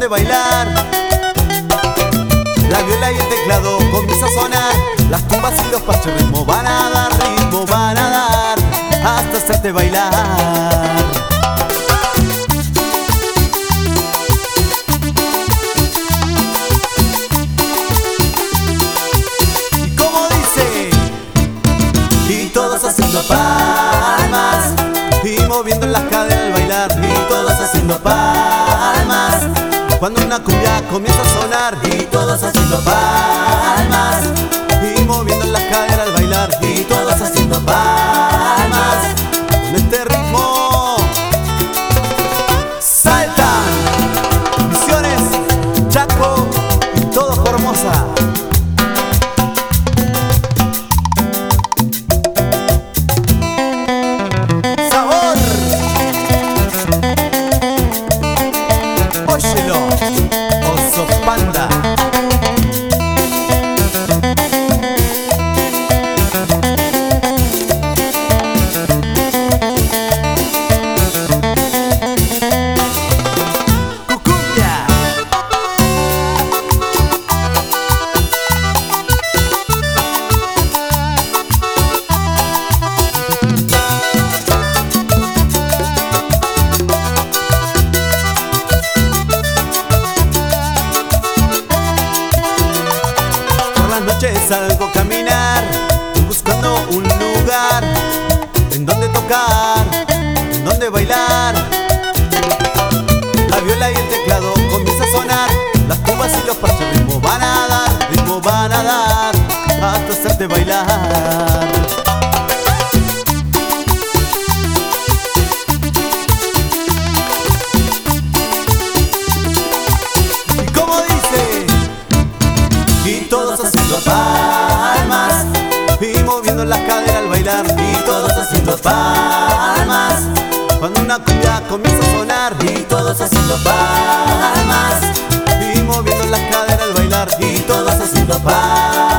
donde bailar. La viola y el teclado comienza a sonar. Las tumbas y los parches ritmo van a dar, ritmo van a dar, hasta hacerte bailar. Y como dice, y todos haciendo palmas y moviendo las caderas al bailar, y todos haciendo palmas cuando una cumbia comienza a sonar, y todos haciendo palmas y moviendo las caderas al bailar, y todos haciendo palmas con este ritmo. Saltan Misiones, Chaco y todo Formosa. Óyelo, Oso Panda. Cucumbia. Salgo a caminar, buscando un lugar en donde tocar, en donde bailar. La viola y el teclado comienza a sonar. Las tumbas y los parches ritmo van a dar, ritmo van a dar, hasta hacerte bailar. Y como dice, y todos haciendo palmas y moviendo las caderas al bailar, y todos haciendo palmas cuando una cumbia comienza a sonar, y todos haciendo palmas y moviendo las caderas al bailar, y todos haciendo palmas.